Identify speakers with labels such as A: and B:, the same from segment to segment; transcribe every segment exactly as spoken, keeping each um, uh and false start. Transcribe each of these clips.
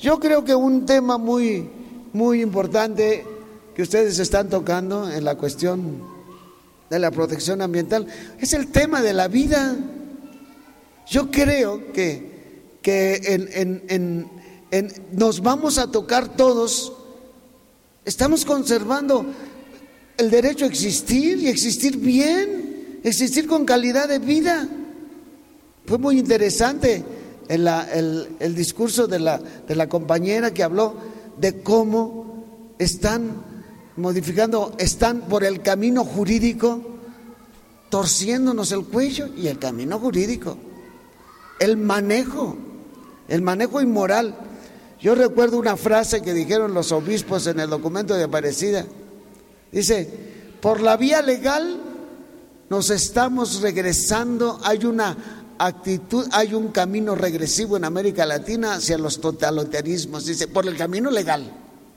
A: Yo creo que un tema muy, muy importante que ustedes están tocando en la cuestión de la protección ambiental es el tema de la vida. Yo creo que, que en, en, en, en, nos vamos a tocar todos. Estamos conservando el derecho a existir y existir bien, existir con calidad de vida. Fue muy interesante el, el, el discurso de la, de la compañera que habló de cómo están modificando, están por el camino jurídico torciéndonos el cuello, y el camino jurídico, el manejo, el manejo inmoral. Yo recuerdo una frase que dijeron los obispos en el documento de Aparecida. Dice: por la vía legal nos estamos regresando, hay una actitud, hay un camino regresivo en América Latina hacia los totalitarismos. Dice, por el camino legal.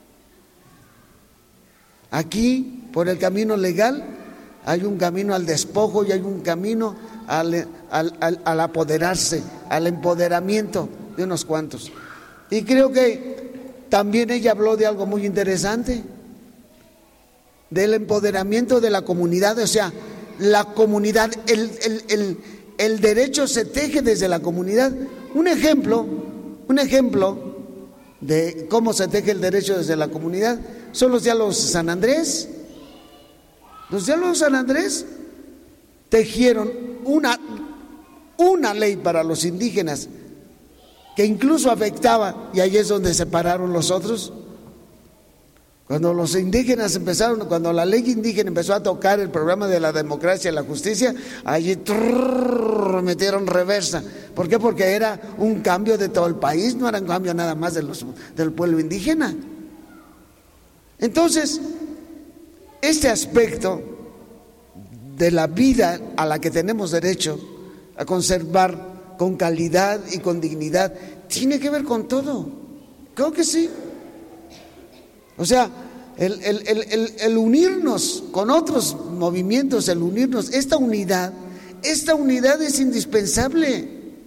A: Aquí, por el camino legal, hay un camino al despojo y hay un camino al, al, al, al apoderarse, al empoderamiento de unos cuantos. Y creo que también ella habló de algo muy interesante, del empoderamiento de la comunidad. O sea, la comunidad, el, el, el, el derecho se teje desde la comunidad. Un ejemplo, un ejemplo de cómo se teje el derecho desde la comunidad son los diálogos de San Andrés. Los diálogos de San Andrés tejieron una, una ley para los indígenas que incluso afectaba, y ahí es donde se pararon los otros. Cuando los indígenas empezaron, cuando la ley indígena empezó a tocar el programa de la democracia y la justicia, allí trrr, metieron reversa. ¿Por qué? Porque era un cambio de todo el país, no era un cambio nada más de los, del pueblo indígena. Entonces, este aspecto de la vida a la que tenemos derecho a conservar con calidad y con dignidad, tiene que ver con todo. Creo que sí. O sea, el, el, el, el unirnos con otros movimientos, el unirnos, esta unidad, esta unidad es indispensable.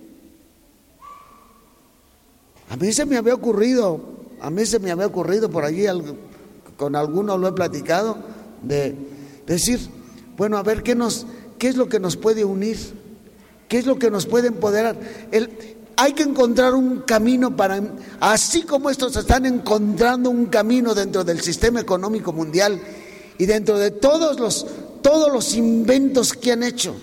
A: A mí se me había ocurrido, a mí se me había ocurrido por allí, con algunos lo he platicado, de decir, bueno, a ver qué nos, qué es lo que nos puede unir, qué es lo que nos puede empoderar. El, Hay que encontrar un camino para, así como estos están encontrando un camino dentro del sistema económico mundial y dentro de todos los, todos los inventos que han hecho.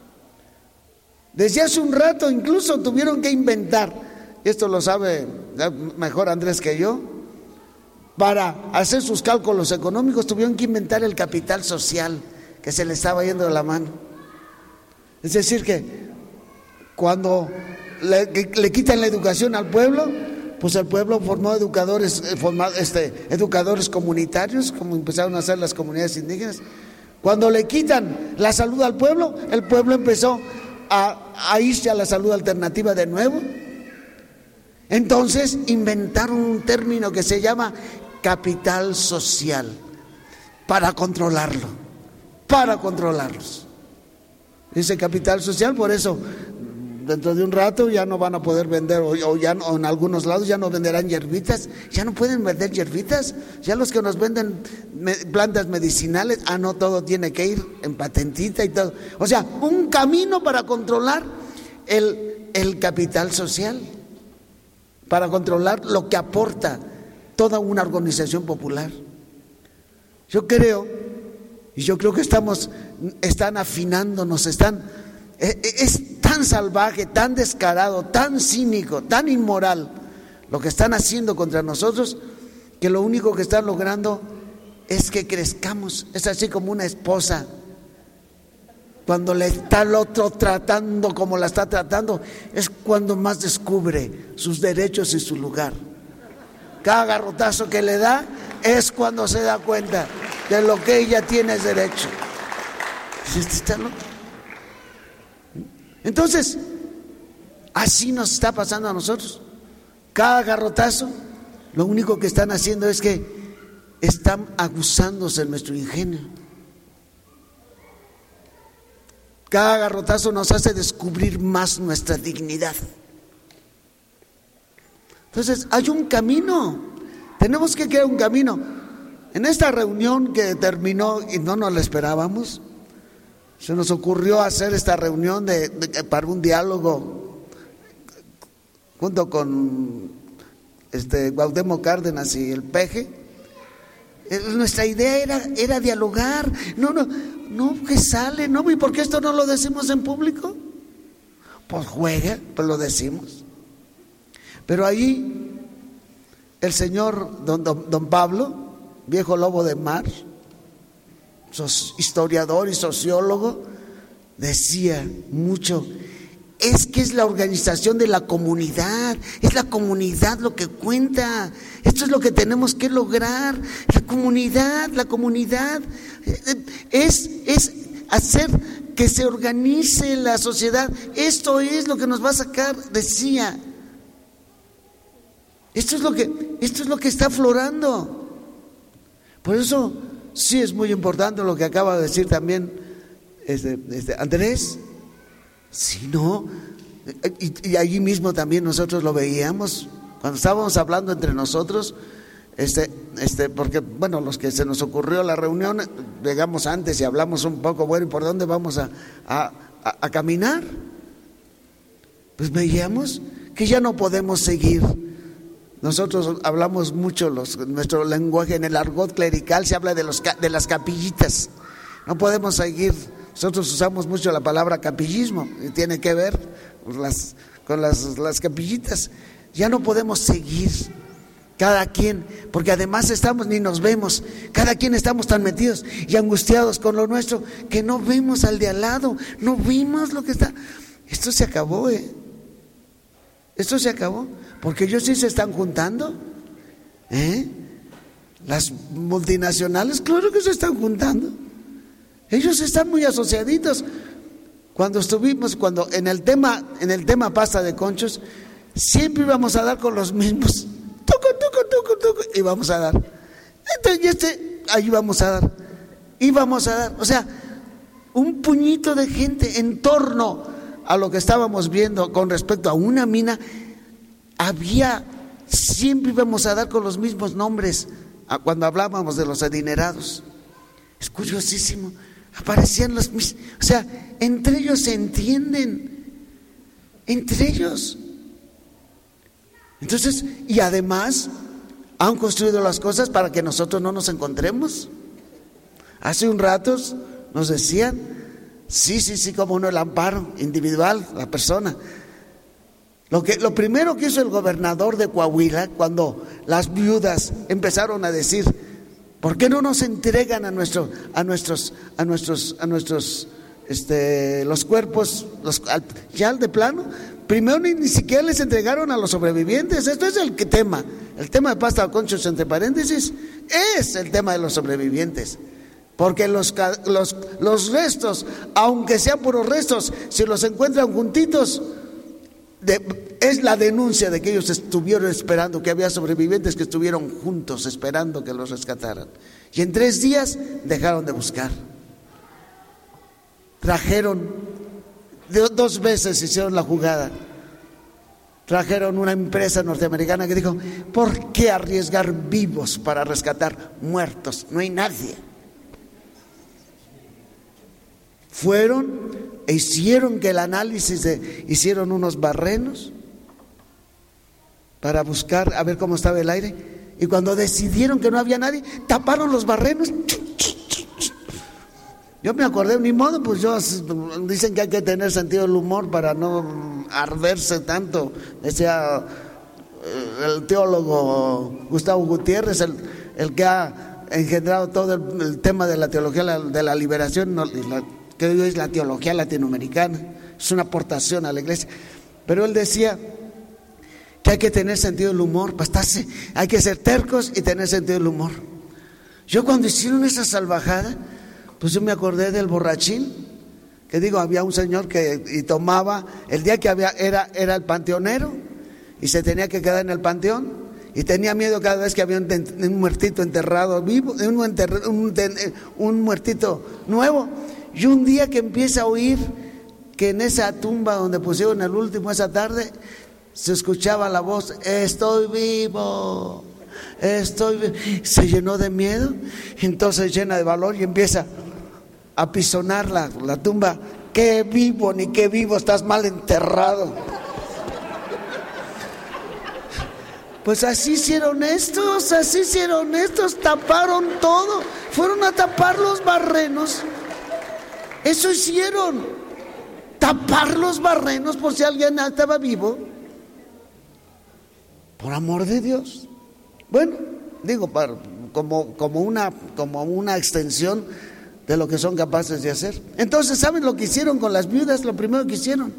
A: Desde hace un rato incluso tuvieron que inventar, esto lo sabe mejor Andrés que yo, para hacer sus cálculos económicos tuvieron que inventar el capital social, que se le estaba yendo de la mano. Es decir que cuando Le, le quitan la educación al pueblo, pues el pueblo formó educadores, formó, este, educadores comunitarios, como empezaron a hacer las comunidades indígenas. Cuando le quitan la salud al pueblo, el pueblo empezó a, a irse a la salud alternativa de nuevo. Entonces inventaron un término que se llama capital social, para controlarlo, para controlarlos. Ese capital social, por eso dentro de un rato ya no van a poder vender, o, o ya no, o en algunos lados ya no venderán hierbitas, ya no pueden vender hierbitas, ya los que nos venden me, plantas medicinales, ah no, todo tiene que ir en patentita y todo. O sea, un camino para controlar el, el capital social, para controlar lo que aporta toda una organización popular. Yo creo, y yo creo que estamos, están afinándonos, están, es, es tan salvaje, tan descarado, tan cínico, tan inmoral lo que están haciendo contra nosotros, que lo único que están logrando es que crezcamos. Es así como una esposa cuando le está el otro tratando como la está tratando, es cuando más descubre sus derechos y su lugar. Cada garrotazo que le da es cuando se da cuenta de lo que ella tiene es derecho. Entonces, así nos está pasando a nosotros. Cada garrotazo, lo único que están haciendo es que están abusándose de nuestro ingenio. Cada garrotazo nos hace descubrir más nuestra dignidad. Entonces hay un camino, tenemos que crear un camino. En esta reunión que terminó y no nos la esperábamos, se nos ocurrió hacer esta reunión de, de, para un diálogo junto con este Cuauhtémoc Cárdenas y el Peje. Nuestra idea era, era dialogar. No, no, no, que sale, no, ¿y por qué esto no lo decimos en público? Pues juega, pues lo decimos. Pero ahí el señor don, don, don Pablo, viejo lobo de mar, historiador y sociólogo, decía mucho: es que es la organización de la comunidad, es la comunidad lo que cuenta, esto es lo que tenemos que lograr, la comunidad, la comunidad, es, es hacer que se organice la sociedad, esto es lo que nos va a sacar, decía, esto es lo que, esto es lo que está aflorando. Por eso sí es muy importante lo que acaba de decir también este, este Andrés. Sí, no, y, y allí mismo también nosotros lo veíamos cuando estábamos hablando entre nosotros, este, este, porque bueno, los que se nos ocurrió la reunión, llegamos antes y hablamos un poco, bueno, ¿y por dónde vamos a, a, a, a caminar? Pues veíamos que ya no podemos seguir. Nosotros hablamos mucho, los, nuestro lenguaje en el argot clerical se habla de, los, de las capillitas. No podemos seguir, nosotros usamos mucho la palabra capillismo y tiene que ver con las, con las, las capillitas. Ya no podemos seguir cada quien, porque además estamos, ni nos vemos, cada quien estamos tan metidos y angustiados con lo nuestro que no vemos al de al lado, no vimos lo que está. Esto se acabó, ¿eh? Esto se acabó, porque ellos sí se están juntando, ¿eh? Las multinacionales, claro que se están juntando. Ellos están muy asociaditos. Cuando estuvimos, cuando en el tema, en el tema pasta de conchos, siempre íbamos a dar con los mismos. Tuco, tuco, tuco, tuco, y vamos a dar. Este y este, ahí vamos a dar. Y vamos a dar. O sea, un puñito de gente en torno a lo que estábamos viendo con respecto a una mina, había, siempre íbamos a dar con los mismos nombres cuando hablábamos de los adinerados. Es curiosísimo, aparecían los mismos, o sea, entre ellos se entienden, entre ellos. Entonces, y además han construido las cosas para que nosotros no nos encontremos. Hace un rato nos decían, sí, sí, sí, como uno, el amparo individual, la persona. Lo que, lo primero que hizo el gobernador de Coahuila, cuando las viudas empezaron a decir, ¿por qué no nos entregan a nuestro, a nuestros, a nuestros, a nuestros, este, los cuerpos, los, al, ya al de plano? Primero ni, ni siquiera les entregaron a los sobrevivientes. Esto es el que tema, el tema de pasta de conchos entre paréntesis, es el tema de los sobrevivientes. Porque los, los, los restos, aunque sean puros restos, si los encuentran juntitos, de, es la denuncia de que ellos estuvieron esperando, que había sobrevivientes que estuvieron juntos esperando que los rescataran. Y en tres días dejaron de buscar. Trajeron, dos veces hicieron la jugada. Trajeron una empresa norteamericana que dijo, ¿por qué arriesgar vivos para rescatar muertos? No hay nadie. Fueron e hicieron que el análisis de, hicieron unos barrenos para buscar a ver cómo estaba el aire, y cuando decidieron que no había nadie, taparon los barrenos. Yo me acordé, ni modo, pues yo, dicen que hay que tener sentido del humor para no arderse tanto. Decía el teólogo Gustavo Gutiérrez, el, el que ha engendrado todo el, el tema de la teología de la liberación, no, la, que hoy es la teología latinoamericana, es una aportación a la iglesia. Pero él decía que hay que tener sentido del humor, bastarse, hay que ser tercos y tener sentido del humor. Yo cuando hicieron esa salvajada, pues yo me acordé del borrachín, que digo, había un señor que y tomaba, el día que había, era, era el panteonero, y se tenía que quedar en el panteón, y tenía miedo cada vez que había un, un muertito enterrado vivo, un, enter, un, un muertito nuevo. Y un día que empieza a oír que en esa tumba donde pusieron el último esa tarde, se escuchaba la voz: estoy vivo, estoy vivo. Se llenó de miedo, entonces llena de valor y empieza a pisonar la, la tumba. Qué vivo, ni qué vivo, estás mal enterrado. Pues así hicieron estos, así hicieron estos, taparon todo, fueron a tapar los barrenos. Eso hicieron, tapar los barrenos por si alguien estaba vivo. Por amor de Dios. Bueno, digo, para, como, como, una, como una extensión de lo que son capaces de hacer. Entonces, ¿saben lo que hicieron con las viudas? Lo primero que hicieron,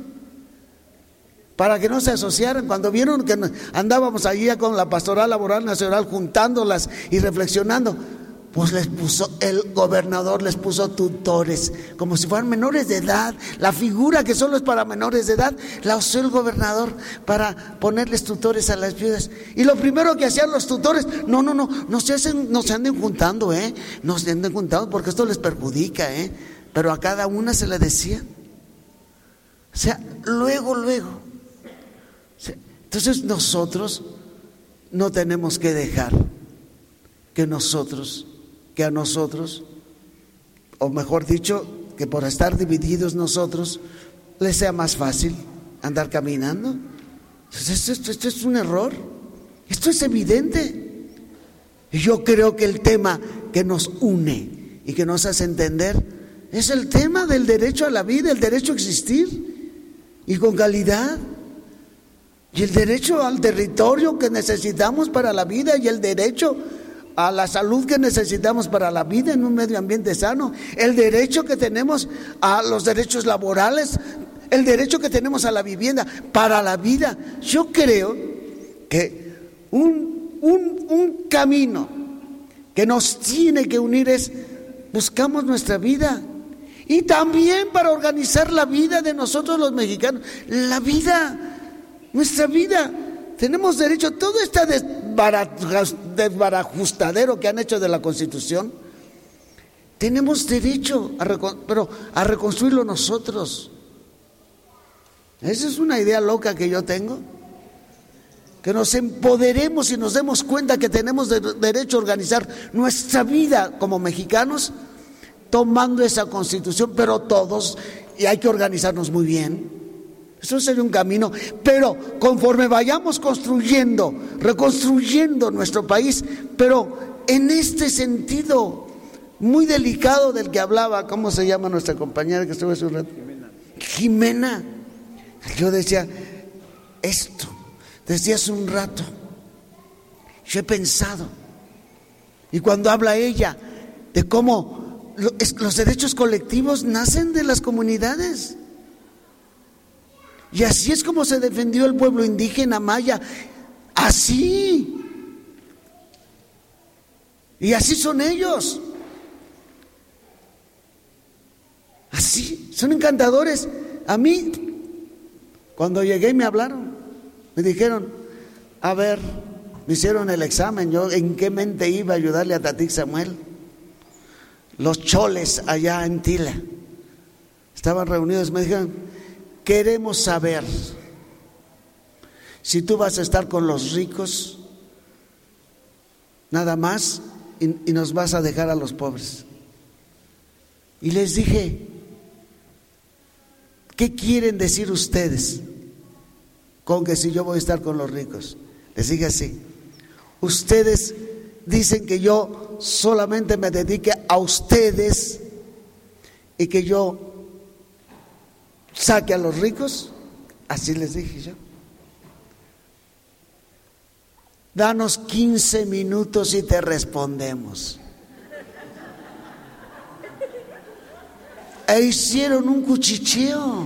A: para que no se asociaran, cuando vieron que andábamos allí con la Pastoral Laboral Nacional juntándolas y reflexionando, pues les puso, el gobernador les puso tutores, como si fueran menores de edad. La figura que solo es para menores de edad la usó el gobernador para ponerles tutores a las viudas. Y lo primero que hacían los tutores: no, no, no, no se hacen, no se anden juntando, eh, no se anden juntando porque esto les perjudica, eh. Pero a cada una se le decía. O sea, luego, luego. O sea, entonces nosotros no tenemos que dejar que nosotros que a nosotros, o mejor dicho, que por estar divididos nosotros, les sea más fácil andar caminando. Esto, esto, esto es un error, esto es evidente. Y yo creo que el tema que nos une y que nos hace entender es el tema del derecho a la vida, el derecho a existir y con calidad, y el derecho al territorio que necesitamos para la vida, y el derecho a la salud que necesitamos para la vida en un medio ambiente sano, el derecho que tenemos a los derechos laborales, el derecho que tenemos a la vivienda para la vida. Yo creo que un, un, un camino que nos tiene que unir es: buscamos nuestra vida, y también para organizar la vida de nosotros los mexicanos, la vida, nuestra vida. Tenemos derecho a todo este desbarajustadero que han hecho de la Constitución. Tenemos derecho a, pero a reconstruirlo nosotros. Esa es una idea loca que yo tengo. Que nos empoderemos y nos demos cuenta que tenemos de, derecho a organizar nuestra vida como mexicanos, tomando esa Constitución, pero todos, y hay que organizarnos muy bien. Eso sería un camino, pero conforme vayamos construyendo, reconstruyendo nuestro país, pero en este sentido muy delicado del que hablaba, ¿cómo se llama nuestra compañera que estuvo hace un rato? Jimena. Jimena. Yo decía esto, desde hace un rato, yo he pensado, y cuando habla ella de cómo los derechos colectivos nacen de las comunidades. Y así es como se defendió el pueblo indígena maya, así. Y así son ellos. Así, son encantadores. A mí, cuando llegué me hablaron, me dijeron: a ver, me hicieron el examen, yo en qué mente iba a ayudarle a Tatic Samuel. Los choles allá en Tila estaban reunidos, me dijeron: queremos saber si tú vas a estar con los ricos nada más y, y nos vas a dejar a los pobres. Y les dije: ¿qué quieren decir ustedes con que si yo voy a estar con los ricos? Les dije así: ustedes dicen que yo solamente me dedique a ustedes y que yo saque a los ricos. Así les dije yo. Danos quince minutos y te respondemos. E hicieron un cuchicheo.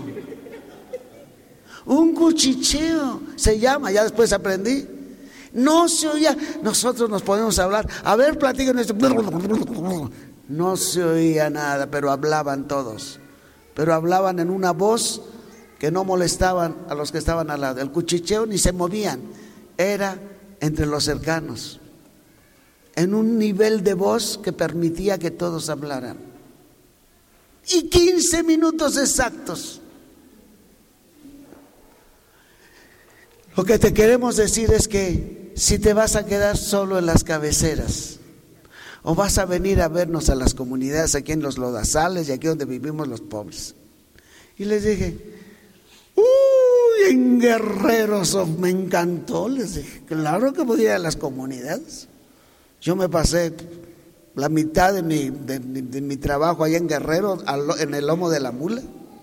A: Un cuchicheo se llama, ya después aprendí. No se oía, nosotros nos podemos hablar. A ver, platiquen esto. No se oía nada, pero hablaban todos. Pero hablaban en una voz que no molestaban a los que estaban al lado. El cuchicheo ni se movían, era entre los cercanos, en un nivel de voz que permitía que todos hablaran. Y quince minutos exactos. Lo que te queremos decir es que si te vas a quedar solo en las cabeceras o vas a venir a vernos a las comunidades aquí en los lodazales y aquí donde vivimos los pobres. Y les dije, uy, en Guerreros me encantó. Les dije, claro que voy a ir a las comunidades. Yo me pasé la mitad de mi, de, de, de mi trabajo allá en Guerrero, en el lomo de la mula.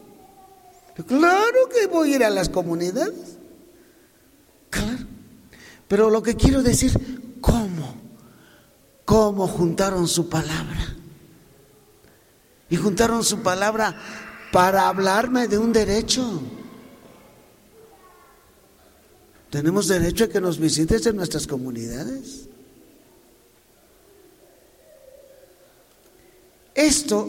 A: Claro que voy a ir a las comunidades. Claro. Pero lo que quiero decir, ¿cómo? ¿Cómo juntaron su palabra? Y juntaron su palabra para hablarme de un derecho. Tenemos derecho a que nos visites en nuestras comunidades. Esto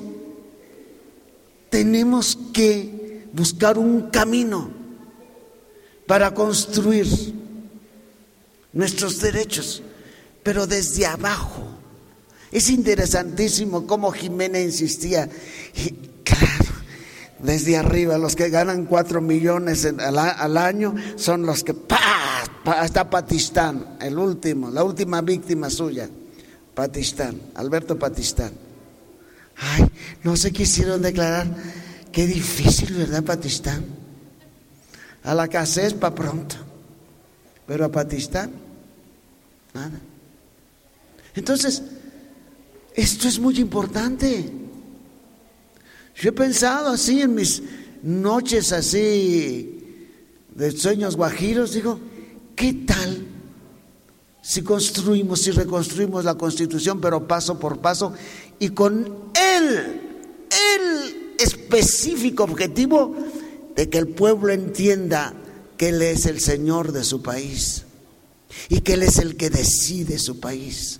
A: tenemos que buscar un camino para construir nuestros derechos, pero desde abajo. Es interesantísimo cómo Jimena insistía, y claro, desde arriba, los que ganan cuatro millones al, al año son los que, ¡pah! Está Patistán, el último, la última víctima suya, Patistán, Alberto Patistán. Ay, no se quisieron declarar. Qué difícil, ¿verdad, Patistán? A la Casés para pronto, pero a Patistán, nada. Entonces, esto es muy importante. Yo he pensado así en mis noches así de sueños guajiros, digo, ¿qué tal si construimos, si reconstruimos la Constitución, pero paso por paso y con el, el específico objetivo de que el pueblo entienda que Él es el Señor de su país y que Él es el que decide su país?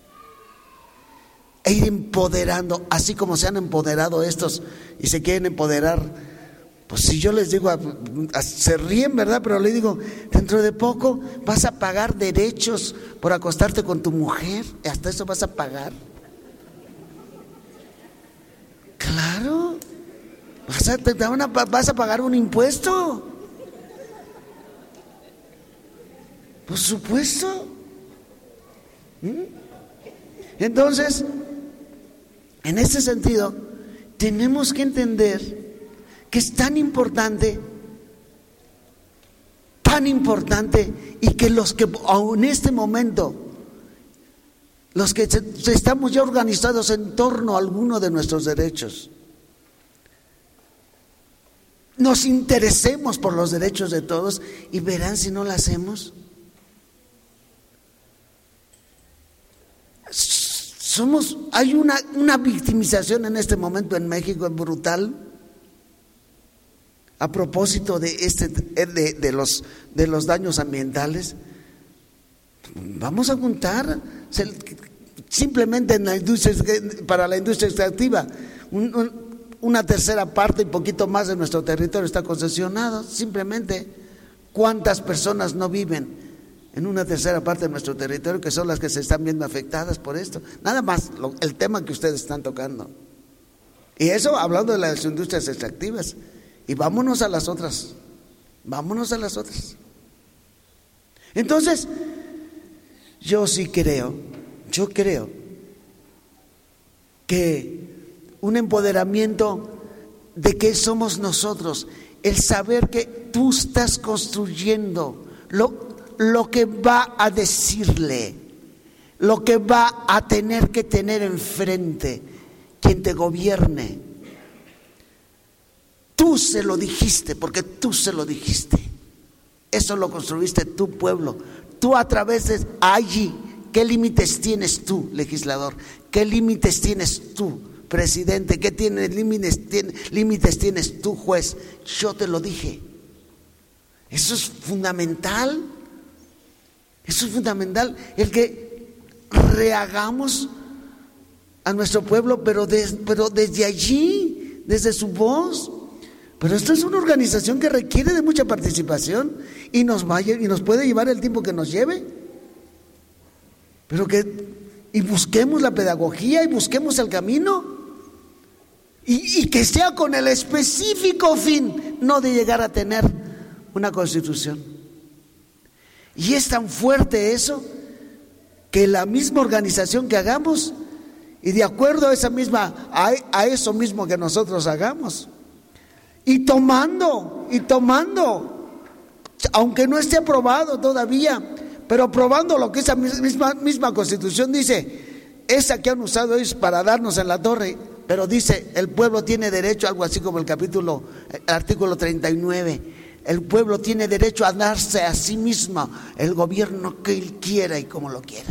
A: E ir empoderando, así como se han empoderado estos y se quieren empoderar. Pues si yo les digo, se ríen, ¿verdad? Pero les digo, dentro de poco vas a pagar derechos por acostarte con tu mujer. ¿Hasta eso vas a pagar? Claro. Vas a, te van a, vas a pagar un impuesto. Por supuesto. ¿Mm? Entonces, en ese sentido, tenemos que entender que es tan importante, tan importante, y que los que aún en este momento, los que se, estamos ya organizados en torno a alguno de nuestros derechos, nos interesemos por los derechos de todos, y verán si no lo hacemos. Somos, hay una, una victimización en este momento en México brutal a propósito de este de, de los de los daños ambientales. Vamos a juntar simplemente en la industria, para la industria extractiva, un, un, una tercera parte y poquito más de nuestro territorio está concesionado. Simplemente, ¿cuántas personas no viven en una tercera parte de nuestro territorio que son las que se están viendo afectadas por esto? Nada más lo, el tema que ustedes están tocando. Y eso hablando de las industrias extractivas. Y vámonos a las otras. Vámonos a las otras. Entonces, yo sí creo, yo creo que un empoderamiento de que somos nosotros, el saber que tú estás construyendo lo lo que va a decirle, lo que va a tener que tener enfrente quien te gobierne. Tú se lo dijiste, porque tú se lo dijiste. Eso lo construiste tu pueblo. Tú a través de allí, ¿qué límites tienes tú, legislador? ¿Qué límites tienes tú, presidente? ¿Qué tienes, límites, tiene, límites tienes tú, juez? Yo te lo dije. Eso es fundamental. Eso es fundamental, el que rehagamos a nuestro pueblo, pero, de, pero desde allí, desde su voz. Pero esto es una organización que requiere de mucha participación y nos vaya, y nos puede llevar el tiempo que nos lleve. Pero que y busquemos la pedagogía y busquemos el camino y, y que sea con el específico fin, no de llegar a tener una constitución. Y es tan fuerte eso que la misma organización que hagamos y de acuerdo a esa misma, a, a eso mismo que nosotros hagamos, y tomando, y tomando, aunque no esté aprobado todavía, pero aprobando lo que esa misma, misma Constitución dice, esa que han usado es para darnos en la torre, pero dice, el pueblo tiene derecho, algo así como el capítulo, el artículo treinta y nueve, el pueblo tiene derecho a darse a sí mismo el gobierno que él quiera y como lo quiera.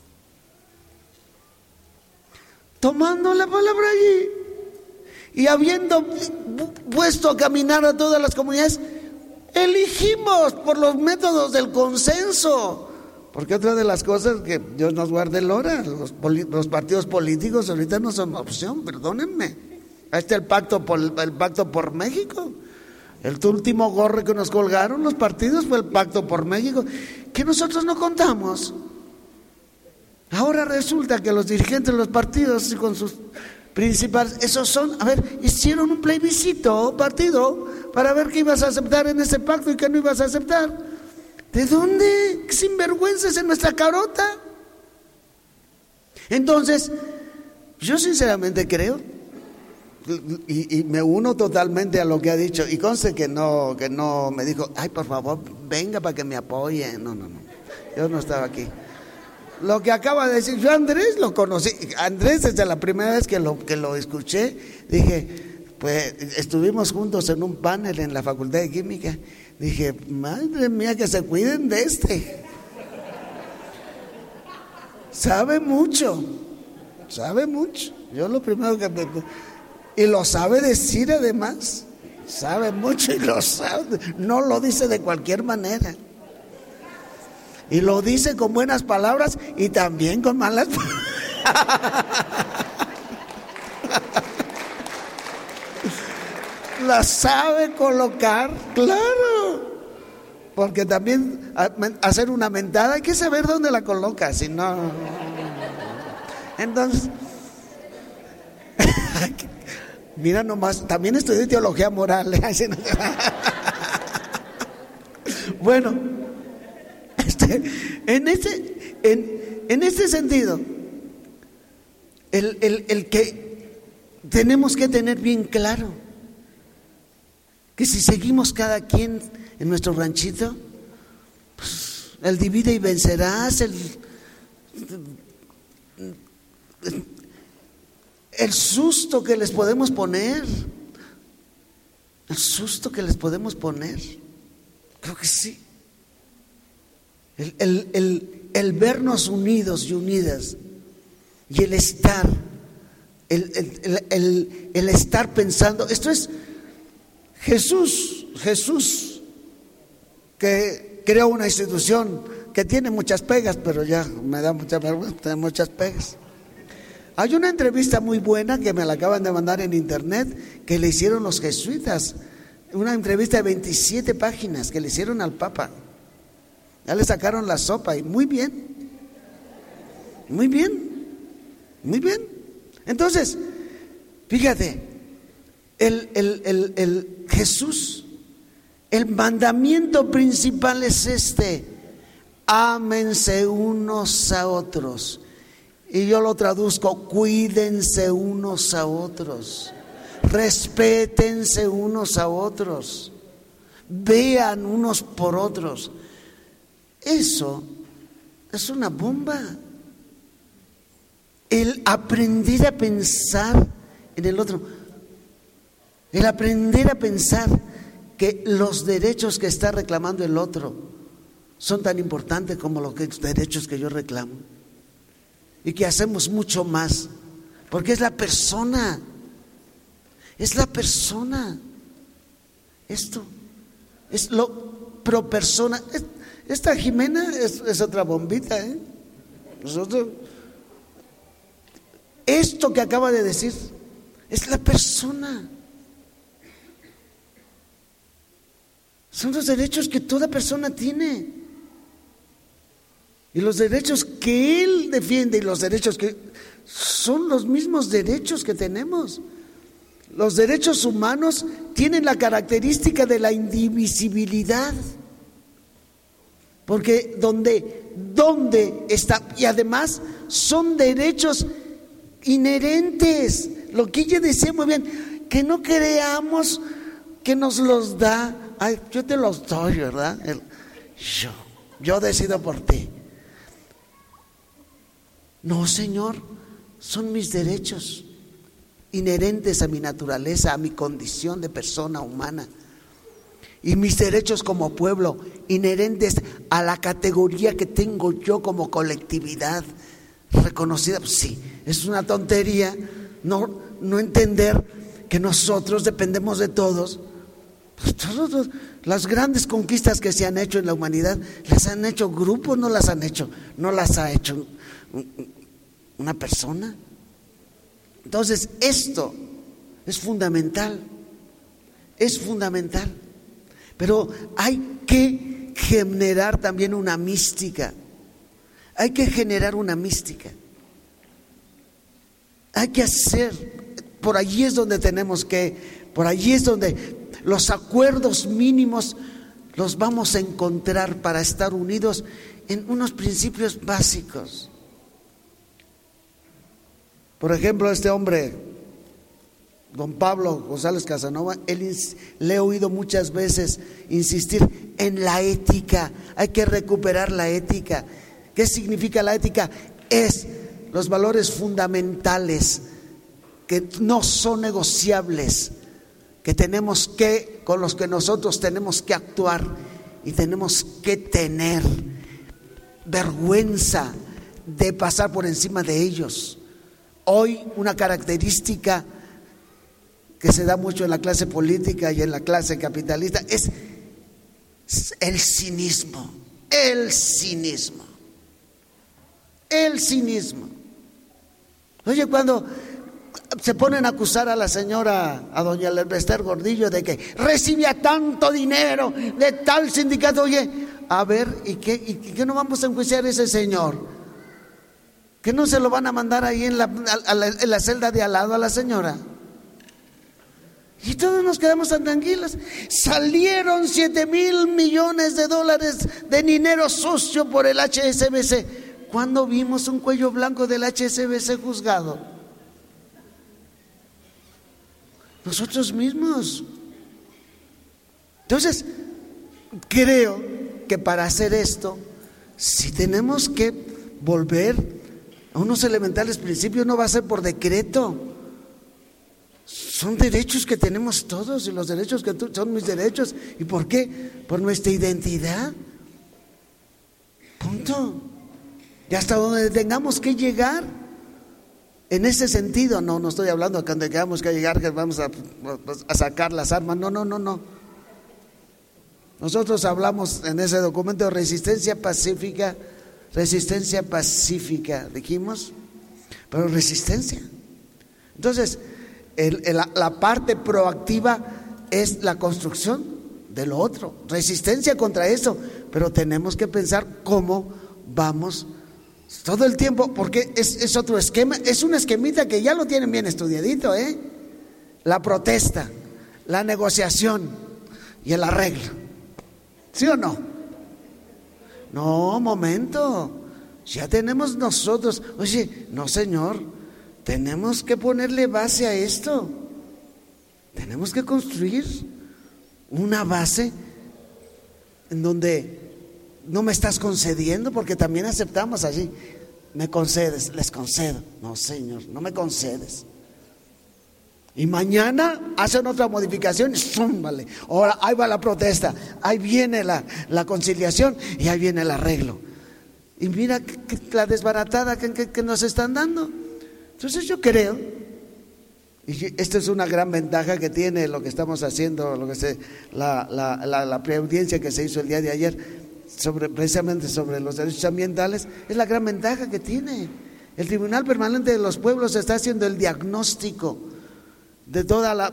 A: Tomando la palabra allí y habiendo puesto a caminar a todas las comunidades, elegimos por los métodos del consenso. Porque otra de las cosas que Dios nos guarde el hora, los, los partidos políticos ahorita no son opción, perdónenme. Ahí está el pacto por, el pacto por México. El último gorro que nos colgaron los partidos fue el pacto por México, que nosotros no contamos. Ahora resulta que los dirigentes de los partidos con sus principales, esos son, a ver, hicieron un plebiscito partido para ver qué ibas a aceptar en ese pacto y qué no ibas a aceptar. ¿De dónde? ¿Qué sinvergüenzas en nuestra carota? Entonces, yo sinceramente creo, y, y me uno totalmente a lo que ha dicho, y conste que no, que no me dijo, ay, por favor, venga para que me apoye. No, no, no, yo no estaba aquí. Lo que acaba de decir, yo a Andrés lo conocí, Andrés desde la primera vez que lo, que lo escuché, dije, pues estuvimos juntos en un panel en la Facultad de Química, dije, madre mía, que se cuiden de este, sabe mucho, sabe mucho, yo lo primero que me, y lo sabe decir además, sabe mucho y lo sabe, no lo dice de cualquier manera. Y lo dice con buenas palabras y también con malas palabras. La sabe colocar, claro. Porque también hacer una mentada hay que saber dónde la coloca, si no. Entonces, mira nomás, también estudié teología moral. Bueno. En ese, en, en ese sentido, el, el, el que tenemos que tener bien claro que si seguimos cada quien en nuestro ranchito, pues, el divide y vencerás, el, el susto que les podemos poner, el susto que les podemos poner, creo que sí. El, el, el, el vernos unidos y unidas y el estar, el, el, el, el estar pensando, esto es Jesús, Jesús que creó una institución que tiene muchas pegas, pero ya me da mucha vergüenza, tiene muchas pegas. Hay una entrevista muy buena que me la acaban de mandar en internet que le hicieron los jesuitas, una entrevista de veintisiete páginas que le hicieron al Papa. Ya le sacaron la sopa y muy bien, muy bien, muy bien. Entonces, fíjate, el, el, el, el Jesús, el mandamiento principal es este: ámense unos a otros. Y yo lo traduzco: cuídense unos a otros, respétense unos a otros, vean unos por otros. Eso es una bomba. El aprender a pensar en el otro, el aprender a pensar que los derechos que está reclamando el otro son tan importantes como los derechos que yo reclamo, y que hacemos mucho más, porque es la persona, es la persona. Esto es lo pro persona. Esta Jimena es, es otra bombita, ¿eh? Nosotros, esto que acaba de decir es la persona. Son los derechos que toda persona tiene. Y los derechos que él defiende y los derechos que son los mismos derechos que tenemos. Los derechos humanos tienen la característica de la indivisibilidad. Porque donde, donde está, y además son derechos inherentes. Lo que ella decía muy bien, que no creamos que nos los da. Ay, yo te los doy, ¿verdad? El, yo, yo decido por ti. No, Señor, son mis derechos inherentes a mi naturaleza, a mi condición de persona humana. Y mis derechos como pueblo, inherentes a la categoría que tengo yo como colectividad reconocida. Pues sí, es una tontería no, no entender que nosotros dependemos de todos. Pues todos, las grandes conquistas que se han hecho en la humanidad, las han hecho grupos, no las han hecho, no las ha hecho una persona. Entonces, esto es fundamental, es fundamental. Pero hay que generar también una mística. Hay que generar una mística. Hay que hacer, por allí es donde tenemos que, por allí es donde los acuerdos mínimos los vamos a encontrar para estar unidos en unos principios básicos. Por ejemplo, este hombre, don Pablo González Casanova, él, le he oído muchas veces insistir en la ética. Hay que recuperar la ética. ¿Qué significa la ética? Es los valores fundamentales que no son negociables, que tenemos que, con los que nosotros tenemos que actuar y tenemos que tener vergüenza de pasar por encima de ellos. Hoy una característica que se da mucho en la clase política y en la clase capitalista es el cinismo, el cinismo, el cinismo. Oye, cuando se ponen a acusar a la señora, a doña Esther Gordillo, de que recibía tanto dinero de tal sindicato, oye, a ver, ¿y qué, y qué no vamos a enjuiciar a ese señor? ¿Que no se lo van a mandar ahí en la, a la, en la celda de al lado a la señora? Y todos nos quedamos tan tranquilos. Salieron siete mil millones de dólares de dinero sucio por el H S B C. ¿Cuándo vimos un cuello blanco del H S B C juzgado? Nosotros mismos. Entonces, creo que para hacer esto, si tenemos que volver a unos elementales principios, no va a ser por decreto. Son derechos que tenemos todos, y los derechos que tú, son mis derechos. ¿Y por qué? Por nuestra identidad. Punto. Y hasta donde tengamos que llegar. En ese sentido, no, no estoy hablando de que tengamos que llegar, que vamos a, a sacar las armas. No, no, no, no. Nosotros hablamos en ese documento de resistencia pacífica, resistencia pacífica, dijimos, pero resistencia. Entonces, El, el, la parte proactiva es la construcción de lo otro, resistencia contra eso, pero tenemos que pensar cómo vamos todo el tiempo, porque es, es otro esquema, es un esquemita que ya lo tienen bien estudiadito, ¿eh? La protesta, la negociación y el arreglo, ¿sí o no? No, momento, ya tenemos nosotros, oye, no señor, tenemos que ponerle base a esto. Tenemos que construir una base en donde no me estás concediendo, porque también aceptamos allí. Me concedes, les concedo. No, Señor, no me concedes. Y mañana hacen otra modificación y zúmbale. Ahora ahí va la protesta, ahí viene la, la conciliación y ahí viene el arreglo. Y mira que, que la desbaratada que, que, que nos están dando. Entonces yo creo, y esta es una gran ventaja que tiene lo que estamos haciendo, lo que se, la, la, la, la preaudiencia que se hizo el día de ayer, sobre, precisamente sobre los derechos ambientales, es la gran ventaja que tiene. El Tribunal Permanente de los Pueblos está haciendo el diagnóstico de toda la,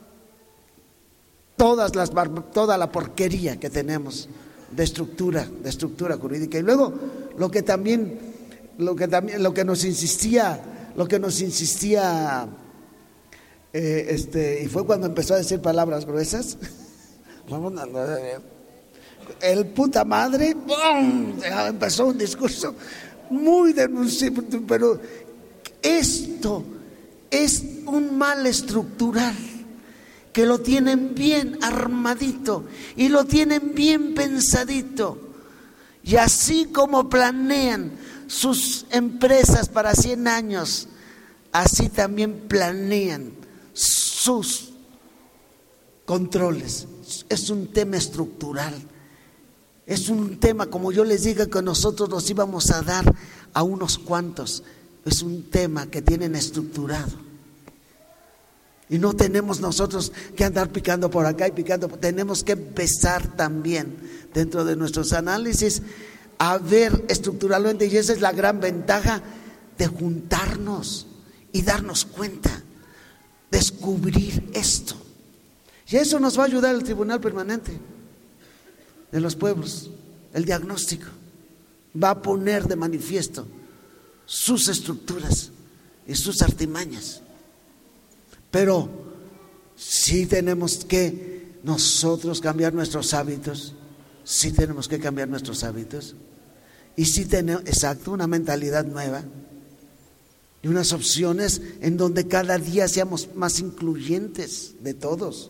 A: todas las, toda la porquería que tenemos de estructura, de estructura jurídica. Y luego lo que también, lo que también, lo que nos insistía. Lo que nos insistía, eh, este, y fue cuando empezó a decir palabras gruesas, el puta madre, ¡bum!, empezó un discurso muy denunciable, pero esto es un mal estructural, que lo tienen bien armadito y lo tienen bien pensadito. Y así como planean sus empresas para cien años, así también planean sus controles. Es un tema estructural. Es un tema, como yo les digo, que nosotros nos íbamos a dar a unos cuantos. Es un tema que tienen estructurado. Y no tenemos nosotros que andar picando por acá y picando. Tenemos que empezar también dentro de nuestros análisis a ver estructuralmente. Y esa es la gran ventaja de juntarnos y darnos cuenta, descubrir esto. Y eso nos va a ayudar el Tribunal Permanente de los Pueblos. El diagnóstico va a poner de manifiesto sus estructuras y sus artimañas. Pero sí tenemos que nosotros cambiar nuestros hábitos, sí tenemos que cambiar nuestros hábitos, y sí tenemos, exacto, una mentalidad nueva y unas opciones en donde cada día seamos más incluyentes de todos.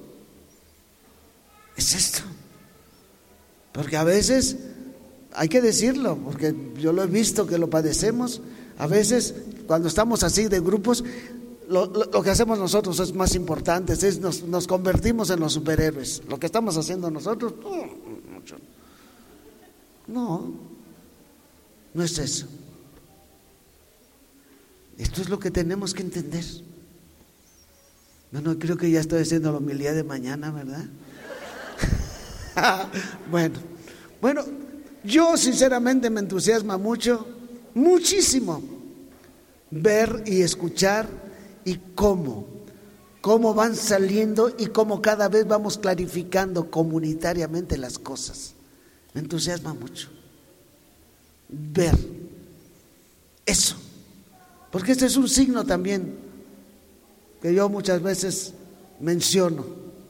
A: Es esto, porque a veces, hay que decirlo, porque yo lo he visto que lo padecemos, a veces cuando estamos así de grupos, Lo, lo, lo que hacemos nosotros es más importante, es nos, nos convertimos en los superhéroes. Lo que estamos haciendo nosotros, oh, mucho. No, no es eso. Esto es lo que tenemos que entender. No, no, creo que ya estoy haciendo la homilía de mañana, ¿verdad? Bueno, bueno, yo sinceramente me entusiasma mucho, muchísimo, ver y escuchar y cómo, cómo van saliendo y cómo cada vez vamos clarificando comunitariamente las cosas. Me entusiasma mucho ver eso, porque este es un signo también que yo muchas veces menciono,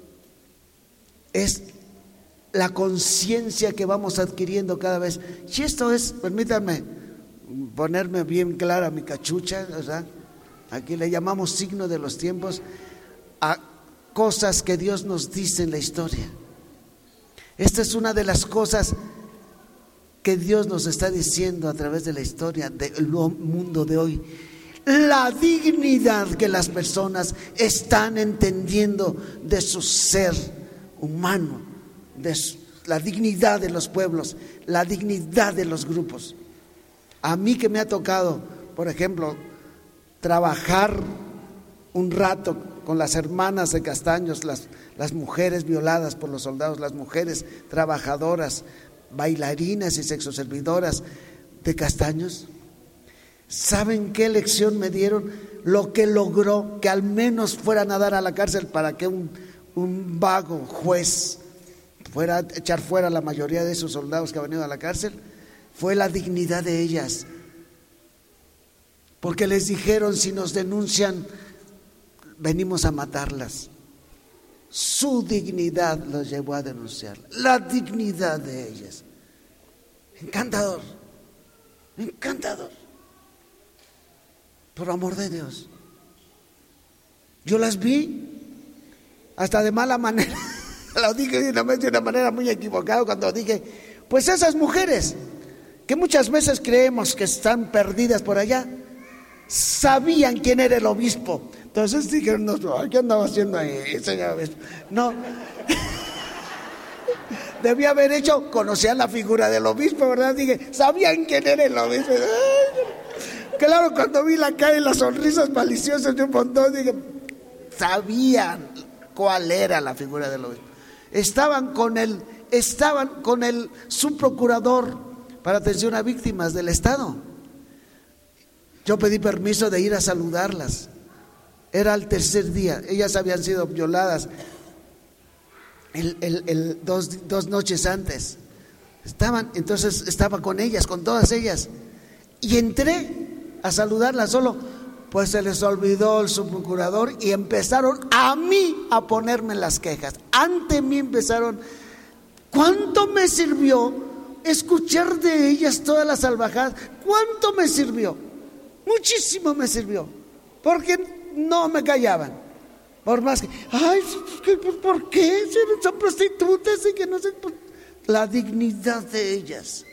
A: es la conciencia que vamos adquiriendo cada vez. Y esto es, permítanme ponerme bien clara mi cachucha, ¿verdad? Aquí le llamamos signo de los tiempos a cosas que Dios nos dice en la historia. Esta es una de las cosas que Dios nos está diciendo a través de la historia del mundo de hoy. La dignidad que las personas están entendiendo de su ser humano, de su, la dignidad de los pueblos, la dignidad de los grupos. A mí que me ha tocado, por ejemplo, trabajar un rato con las hermanas de Castaños, las, las mujeres violadas por los soldados, las mujeres trabajadoras, bailarinas y sexoservidoras de Castaños. ¿Saben qué lección me dieron? Lo que logró que al menos fueran a dar a la cárcel para que un, un vago juez fuera a echar fuera a la mayoría de esos soldados que han venido a la cárcel, fue la dignidad de ellas. Porque les dijeron, si nos denuncian, venimos a matarlas. Su dignidad los llevó a denunciar, la dignidad de ellas. Encantador, encantador. Por amor de Dios. Yo las vi hasta de mala manera. Lo dije de una, de una manera muy equivocada cuando dije, pues esas mujeres que muchas veces creemos que están perdidas por allá, sabían quién era el obispo. Entonces dijeron, no, ¿qué andaba haciendo ahí, señor obispo? No. Debía haber hecho, conocían la figura del obispo, ¿verdad? Dije, sabían quién era el obispo. Claro, cuando vi la cara y las sonrisas maliciosas de un montón, dije, sabían cuál era la figura del obispo. Estaban con el, estaban con el subprocurador para atención a víctimas del Estado. Yo pedí permiso de ir a saludarlas. Era el tercer día. Ellas habían sido violadas el, el, el dos, dos noches antes. Estaban, entonces estaba con ellas, con todas ellas. Y entré a saludarlas solo, pues se les olvidó el subprocurador y empezaron a mí a ponerme las quejas. Ante mí empezaron ¿Cuánto me sirvió escuchar de ellas todas las salvajadas? ¿Cuánto me sirvió? Muchísimo me sirvió, porque no me callaban. Por más que, ay, ¿por qué? Son prostitutas y que no sé, la dignidad de ellas.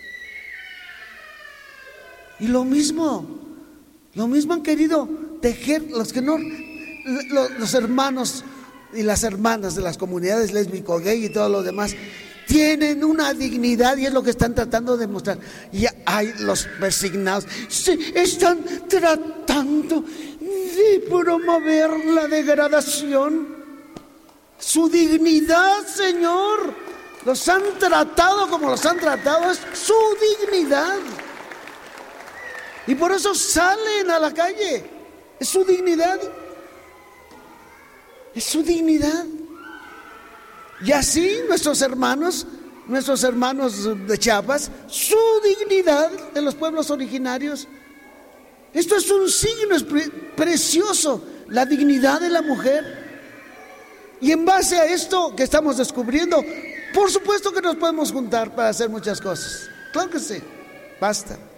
A: Y lo mismo, lo mismo han querido tejer los que no, los, los hermanos y las hermanas de las comunidades lésbico, gay y todo lo demás. Tienen una dignidad y es lo que están tratando de mostrar. Y hay los persignados, se están tratando de promover la degradación. Su dignidad, Señor, los han tratado como los han tratado, es su dignidad. Y por eso salen a la calle, es su dignidad. Es su dignidad. Y así nuestros hermanos, nuestros hermanos de Chiapas, su dignidad de los pueblos originarios. Esto es un signo es pre- precioso, la dignidad de la mujer. Y en base a esto que estamos descubriendo, por supuesto que nos podemos juntar para hacer muchas cosas. Claro que sí, basta.